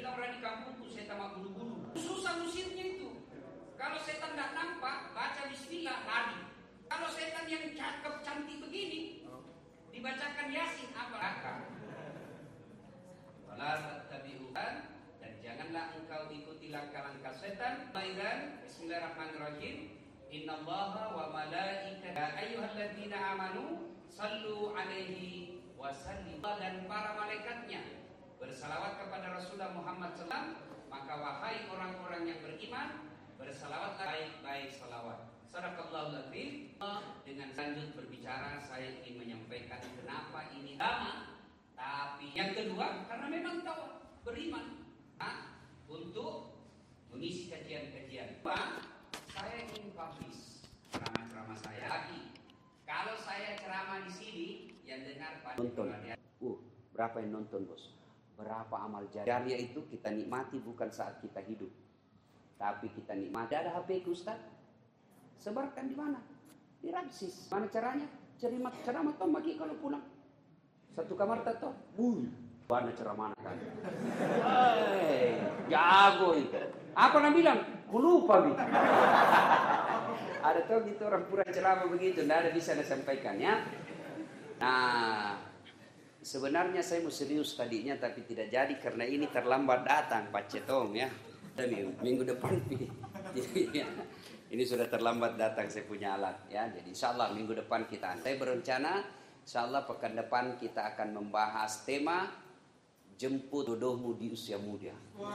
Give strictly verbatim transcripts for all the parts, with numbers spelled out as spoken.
bilang orang di kampungku setan mau bunuh-bunuh. Susah musirnya itu. Kalau setan tidak nampak, baca bismillah, lari. Kalau setan yang cakep, cantik begini, dibacakan Yasin, apa? Akal. Wala tattabi'uhan, dan janganlah engkau ikuti langkah-langkah setan. Maidan, bismillahirrahmanirrahim. Innallaha wa malaikatahu ya ayyuhalladzina amanu sallu alaihi wa sallimu, dan para malaikatnya bersalawat kepada Rasulullah Muhammad sallallahu alaihi wasallam. Maka wahai orang-orang yang beriman, bersalawatlah baik-baik salawat. Sadaqallahul azim. Dengan lanjut berbicara, saya ingin menyampaikan kenapa ini lama. Tapi yang kedua, karena memang tahu beriman nah, untuk mengisi kajian-kajian. Saya ingin publish ceramah-ceramah saya lagi. Kalau saya ceramah di sini, yang dengar pada nonton. Uh, berapa yang nonton, bos? Berapa amal jariah itu kita nikmati bukan saat kita hidup, tapi kita nikmati. Ada H P ku, Ustaz? Sebarkan di mana? Di Ramsis. Mana caranya? Ceramah ceramah toh bagi kalau pulang. Satu kamar tato. Wuh, mana ceramah kan? Hei, jago itu. Apa nak bilang? Ku lupa bi. Ada tuh gitu orang pura ceramah begitu, tidak ada bisa disampaikan ya. Nah, sebenarnya saya mau serius tadinya tapi tidak jadi karena ini terlambat datang Pak Cetong ya. Minggu depan ini sudah terlambat datang saya punya alat ya. Jadi insyaallah minggu depan kita. Saya berencana insyaallah pekan depan kita akan membahas tema jemput jodohmu di usia muda.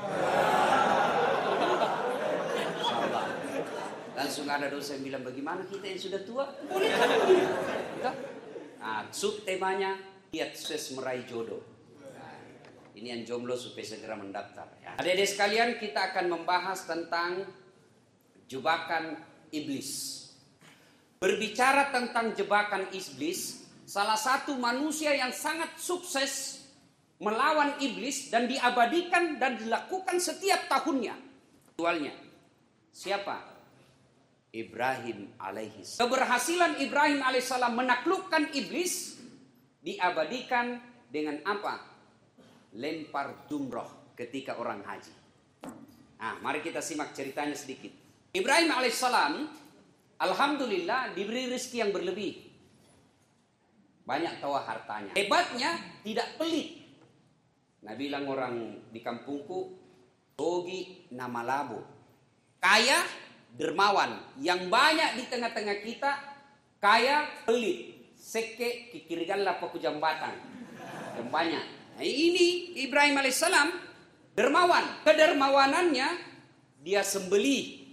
Insyaallah. Langsung ada dosen bilang bagaimana kita yang sudah tua? Boleh kan? Nah, sub temanya lihat sukses meraih jodoh. Ini yang jomblo supaya segera mendaftar ya. Adik-adik sekalian, kita akan membahas tentang jebakan iblis. Berbicara tentang jebakan iblis, salah satu manusia yang sangat sukses melawan iblis dan diabadikan dan dilakukan setiap tahunnya. Aktualnya siapa? Ibrahim alaihissalam. Keberhasilan Ibrahim alaihissalam menaklukkan iblis diabadikan dengan apa? Lempar jumroh ketika orang haji. Nah, mari kita simak ceritanya sedikit. Ibrahim alaihissalam, alhamdulillah diberi rezeki yang berlebih. Banyak tawa hartanya. Hebatnya tidak pelit. Nah, bilang orang di kampungku, Togi nama labo. Kaya, dermawan. Yang banyak di tengah-tengah kita, kaya, pelit. Seke kikirigan lapaku jambatan. Yang banyak. Nah, ini Ibrahim alaihissalam dermawan. Kedermawanannya dia sembelih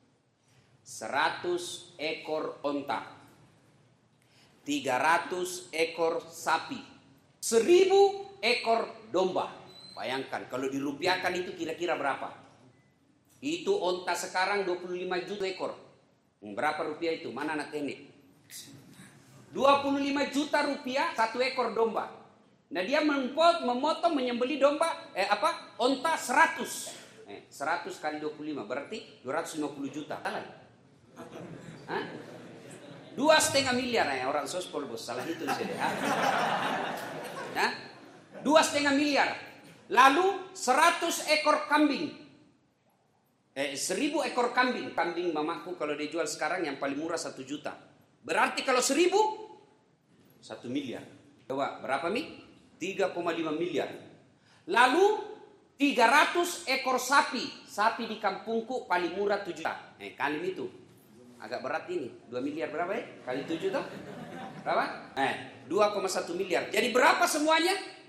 seratus ekor onta, tiga ratus ekor sapi, seribu ekor domba. Bayangkan kalau dirupiahkan itu kira-kira berapa? Itu onta sekarang dua puluh lima juta ekor. Berapa rupiah itu? Mana anak teknik? dua puluh lima juta rupiah satu ekor domba. Nah, dia memotong, memotong menyembelih domba eh apa? Onta seratus. Eh, seratus kali dua puluh lima berarti dua ratus lima puluh juta. Salah. Hah? Dua setengah miliar ya orang sospol bos. Salah itu saya. Nah, dua setengah miliar. Lalu seratus ekor kambing. Eh, seribu ekor kambing. Kambing mamaku kalau dijual sekarang yang paling murah satu juta. Berarti kalau seribu satu miliar. Coba berapa mi? tiga koma lima miliar. Lalu tiga ratus ekor sapi. Sapi di kampungku paling murah tujuh juta. Eh, kali itu. Agak berat ini. dua miliar berapa ya? Kali tujuh tuh. Berapa? Eh, dua koma satu miliar. Jadi berapa semuanya?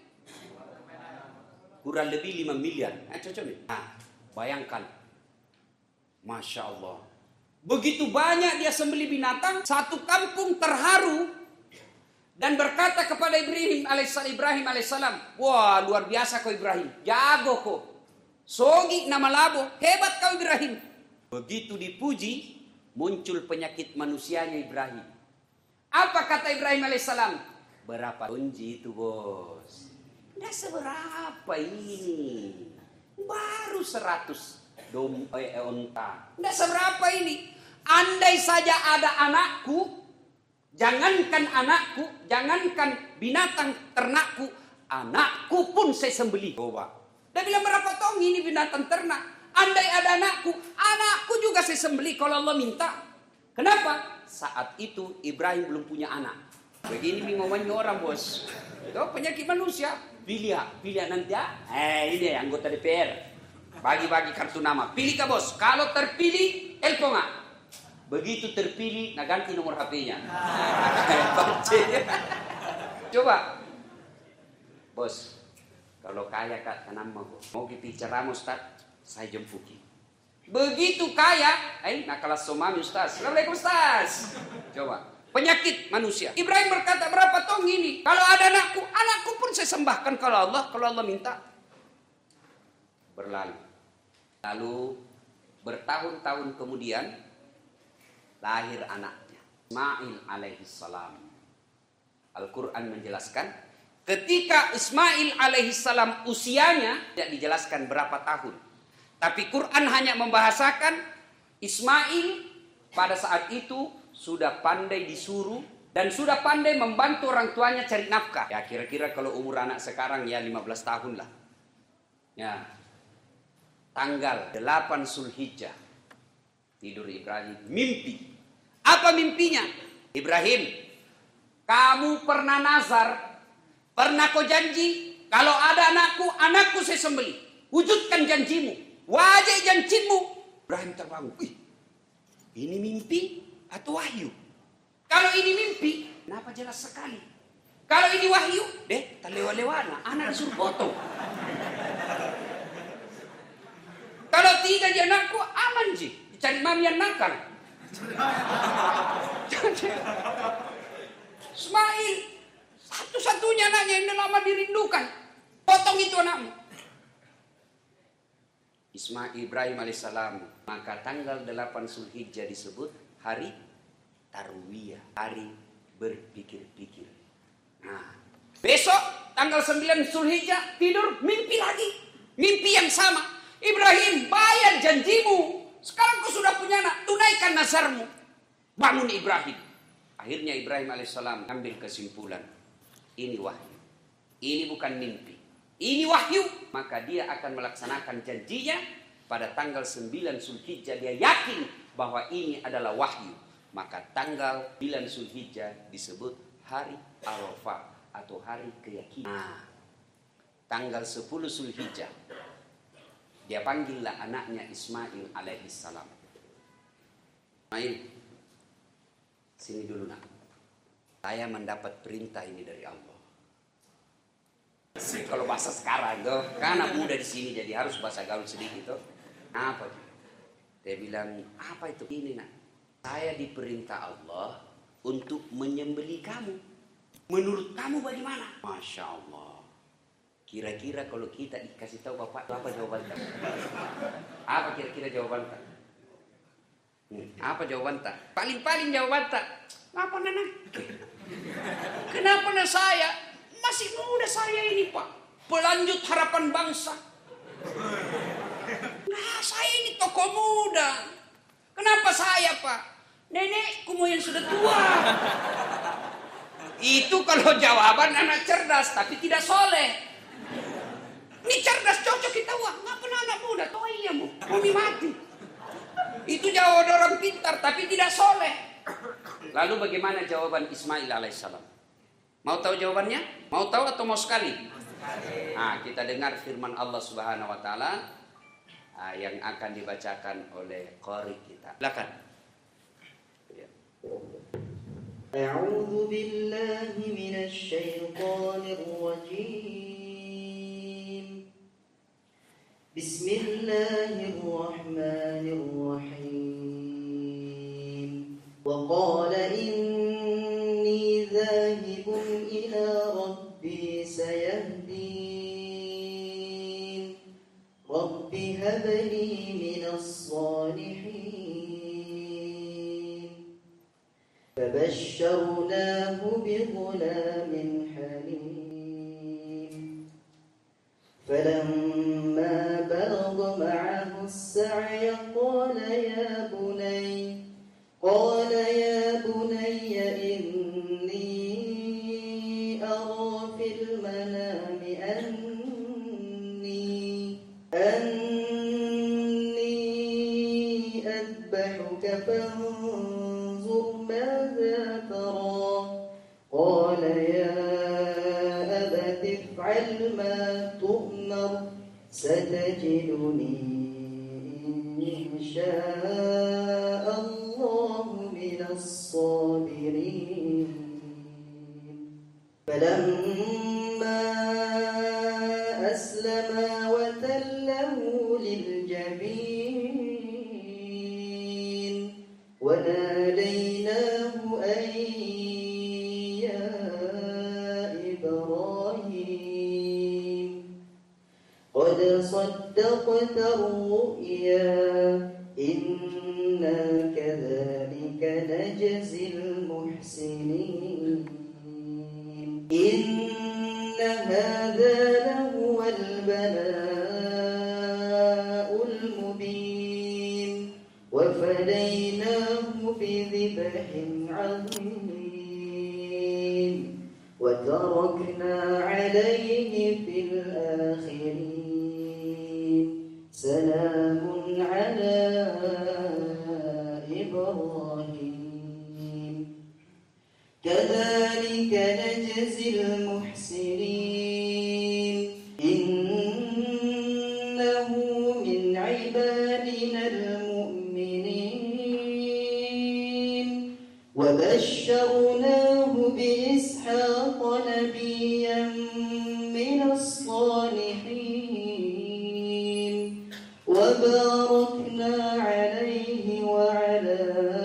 Kurang lebih lima miliar. Eh, cocok nih. Nah, bayangkan. Masya Allah. Begitu banyak dia sembelih binatang. Satu kampung terharu. Dan berkata kepada Ibrahim alaihissalam, Ibrahim alaihissalam, wah luar biasa kau Ibrahim, jago kau, sogi nama labo, hebat kau Ibrahim. Begitu dipuji, muncul penyakit manusianya Ibrahim. Apa kata Ibrahim alaihissalam? Berapa kunci itu bos? Tidak seberapa ini, baru seratus domba eh, onta. Tidak seberapa ini. Andai saja ada anakku. Jangankan anakku, jangankan binatang ternakku, anakku pun saya sembelih. Coba, Dia bilang, berapa tong ini binatang ternak? Andai ada anakku, anakku juga saya sembelih kalau Allah minta. Kenapa? Saat itu Ibrahim belum punya anak. Begini ngomongnya orang, bos. Itu penyakit manusia. Pilih ya, pilih ya nanti ya. Eh, ini anggota D P R. Bagi-bagi kartu nama. Pilih kah, bos? Kalau terpilih, telepon nggak? Begitu terpilih, nah ganti nomor H P-nya. Coba. Bos, kalau kaya kak tanam mau, mau kita ceramah Ustaz, saya jemputi. Begitu kaya, eh nak kelas somami Ustaz. Assalamualaikum Ustaz. Coba, penyakit manusia. Ibrahim berkata, berapa tong ini? Kalau ada anakku, anakku pun saya sembahkan kalau Allah, kalau Allah minta. Berlalu. Lalu bertahun-tahun kemudian lahir anaknya, Ismail alaihissalam. Al-Quran menjelaskan, ketika Ismail alaihissalam usianya tidak dijelaskan berapa tahun. Tapi Quran hanya membahasakan Ismail pada saat itu sudah pandai disuruh dan sudah pandai membantu orang tuanya cari nafkah. Ya kira-kira kalau umur anak sekarang ya lima belas tahun lah. Ya. Tanggal delapan Zulhijjah tidur Ibrahim, mimpi. Apa mimpinya? Ibrahim, kamu pernah nazar, pernah kau janji, kalau ada anakku, anakku saya sembelih. Wujudkan janjimu, wajah janjimu. Ibrahim terbangun. Wih, ini mimpi atau wahyu? Kalau ini mimpi, kenapa jelas sekali? Kalau ini wahyu, deh, terlewa-lewana, anak disuruh potong. Kalau tidak di anakku, aman ji, dicari mami yang nakal. Ismail, satu-satunya anaknya yang lama dirindukan. Potong itu anakmu. Ismail Ibrahim alaihissalam. Maka tanggal delapan Zulhijjah disebut hari Tarwiyah, hari berpikir-pikir. Nah, besok tanggal sembilan Zulhijjah tidur mimpi lagi. Mimpi yang sama. Ibrahim, bayar janjimu. Sekarang kau sudah punya anak, tunaikan nazarmu. Bangun Ibrahim. Akhirnya Ibrahim alaihissalam ambil kesimpulan. Ini wahyu. Ini bukan mimpi. Ini wahyu. Maka dia akan melaksanakan janjinya pada tanggal sembilan Zulhijjah. Dia yakin bahwa ini adalah wahyu. Maka tanggal sembilan Zulhijjah disebut hari Arafah atau hari keyakinan. Nah, tanggal sepuluh Zulhijjah dia panggillah anaknya Ismail alaihissalam. Ismail, sini dulu nak. Saya mendapat perintah ini dari Allah. Kalau bahasa sekarang tuh, kan anak muda di sini jadi harus bahasa gaul sedikit tuh. Apa itu? Dia bilang, apa itu ini nak? Saya diperintah Allah untuk menyembelih kamu. Menurut kamu bagaimana? Masya Allah. Kira-kira kalau kita dikasih tahu bapak, apa jawaban kamu? Apa kira-kira jawaban kamu? Hmm, apa jawaban tak? Paling-paling jawaban tak? Kenapa nana? Kenapa nana saya? Masih muda saya ini pak. Pelanjut harapan bangsa. Nah saya ini tokoh muda. Kenapa saya pak? Nenekku mau yang sudah tua. Itu kalau jawaban anak cerdas tapi tidak soleh. Ini cerdas cocok kita wah, nggak pernah anak muda, toh iya mu, mau mati. Itu jawaban orang pintar tapi tidak soleh. Lalu bagaimana jawaban Ismail alaihissalam? Mau tahu jawabannya? Mau tahu atau mau sekali? Nah, kita dengar firman Allah Subhanahu Wa Taala yang akan dibacakan oleh qari kita. Silakan. A'udzu billahi minasy syaithanir rajim. Bismillahirrahmanirrahim. Wa qala inni dhahibun ila rabbi sayahdin. Rabbi habli minas salihin. Fabashsharnahu bighulamin halim. فلما بلغ معه السعي قال يا بني قال يا بني إني أرى في المنام أني ربك فانظر ماذا ترى قال يا أبت افعل ما تؤمر ستجدني إن شاء الله من الصابرين فلما أسلما وتله للجبين وناديناه أن يا إبراهيم قد صدقت الرؤيا إنا كذلك نجزي المحسنين إن هذا لهو البلاء المبين وفديناه بذبح عظيم وتركنا عليه في الآخرين سلام على إبراهيم كذلك نجزي المحسنين إنه من عبادنا المؤمنين وبشرناه بإسحاق نبيا من الصالحين وباركنا عليه وعلى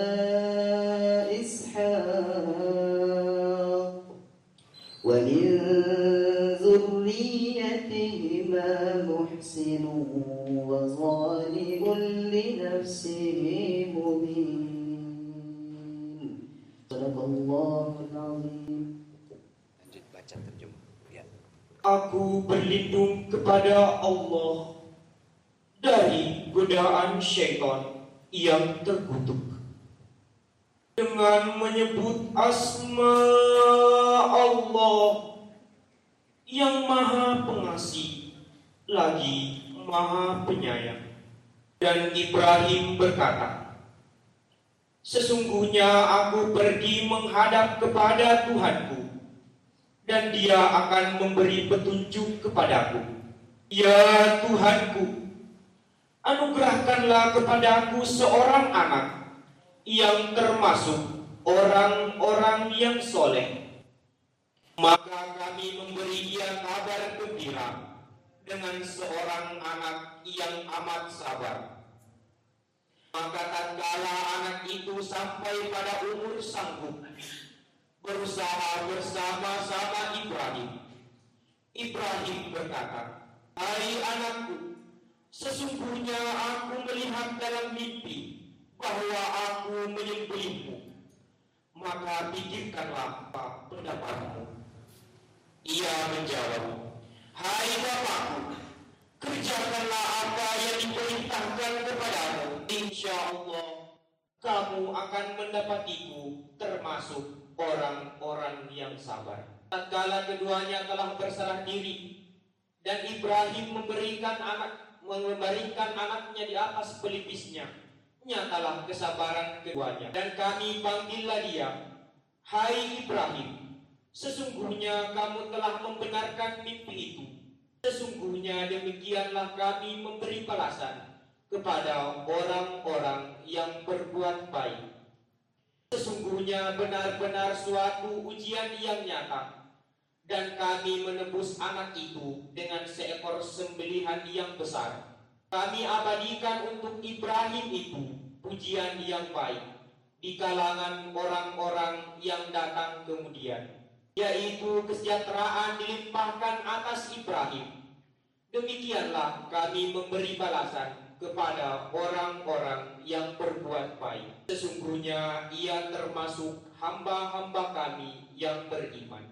ومن ذريتهما محسن وظالم لنفسه مبين صدق الله العظيم. Lanjut baca terjemah. Ya. Aku berlindung kepada Allah dari godaan syaitan yang terkutuk dengan menyebut asma Allah yang maha pengasih lagi maha penyayang. Dan Ibrahim berkata, sesungguhnya aku pergi menghadap kepada Tuhanku dan dia akan memberi petunjuk kepadaku. Ya Tuhanku, anugerahkanlah kepadaku seorang anak yang termasuk orang-orang yang soleh. Maka kami memberi dia kabar gembira dengan seorang anak yang amat sabar. Maka tatkala anak itu sampai pada umur sanggup berusaha bersama-sama Ibrahim, Ibrahim berkata, hai anakku, sesungguhnya aku melihat dalam mimpi bahwa aku menyembelihmu, maka pikirkanlah apa pendapatmu. Ia menjawab, hai bapakku, kerjakanlah apa yang diperintahkan kepadamu. Insya Allah kamu akan mendapatiku termasuk orang-orang yang sabar. Tatkala keduanya telah berserah diri dan Ibrahim memberikan anak membaringkan anaknya di atas pelipisnya, nyatalah kesabaran keduanya. Dan kami panggillah dia, hai Ibrahim, sesungguhnya kamu telah membenarkan mimpi itu. Sesungguhnya demikianlah kami memberi balasan kepada orang-orang yang berbuat baik. Sesungguhnya benar-benar suatu ujian yang nyata, dan kami menebus anak itu dengan seekor sembelihan yang besar. Kami abadikan untuk Ibrahim itu pujian yang baik di kalangan orang-orang yang datang kemudian, yaitu kesejahteraan dilimpahkan atas Ibrahim. Demikianlah kami memberi balasan kepada orang-orang yang berbuat baik. Sesungguhnya ia termasuk hamba-hamba kami yang beriman.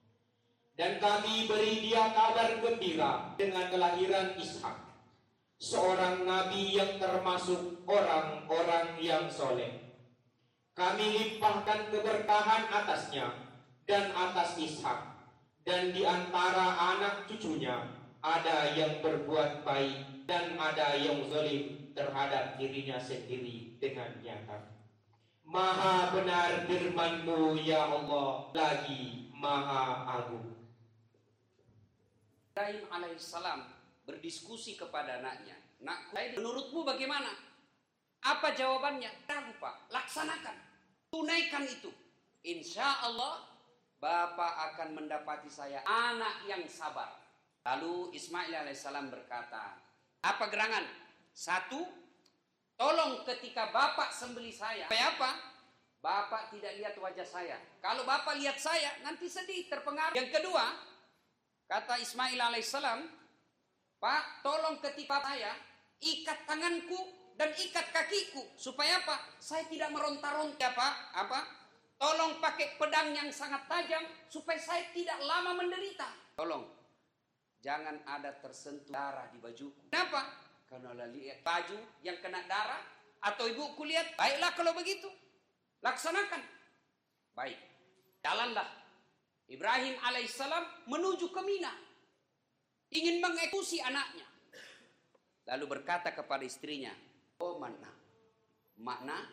Dan kami beri dia kabar gembira dengan kelahiran Ishak, seorang nabi yang termasuk orang-orang yang soleh. Kami limpahkan keberkahan atasnya dan atas Ishak, dan di antara anak cucunya ada yang berbuat baik dan ada yang zalim terhadap dirinya sendiri. dengan nyata. Maha benar firman-Mu ya Allah, lagi maha agung. Ibrahim alaihissalam berdiskusi kepada anaknya. Nak, menurutmu bagaimana? Apa jawabannya? Ragu Pak, laksanakan, tunaikan itu. Insya Allah Bapak akan mendapati saya anak yang sabar. Lalu Ismail alaihissalam berkata, apa gerangan? Satu, tolong ketika Bapak sembelih saya. Supaya apa? Bapak tidak lihat wajah saya. Kalau Bapak lihat saya, nanti sedih, terpengaruh. Yang kedua, kata Ismail alaihissalam, Pak, tolong ketika saya, ikat tanganku dan ikat kakiku. Supaya apa? Saya tidak meronta-ronta, Pak. Apa? Tolong pakai pedang yang sangat tajam, supaya saya tidak lama menderita. Tolong, jangan ada tersentuh darah di bajuku. Kenapa? Karena lihat baju yang kena darah, atau ibuku lihat, baiklah kalau begitu, laksanakan. Baik, jalanlah Ibrahim alaihissalam menuju ke Mina, ingin mengeksekusi anaknya. Lalu berkata kepada istrinya, oh makna, makna.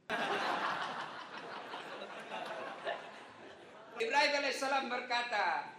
Ibrahim alaihissalam berkata,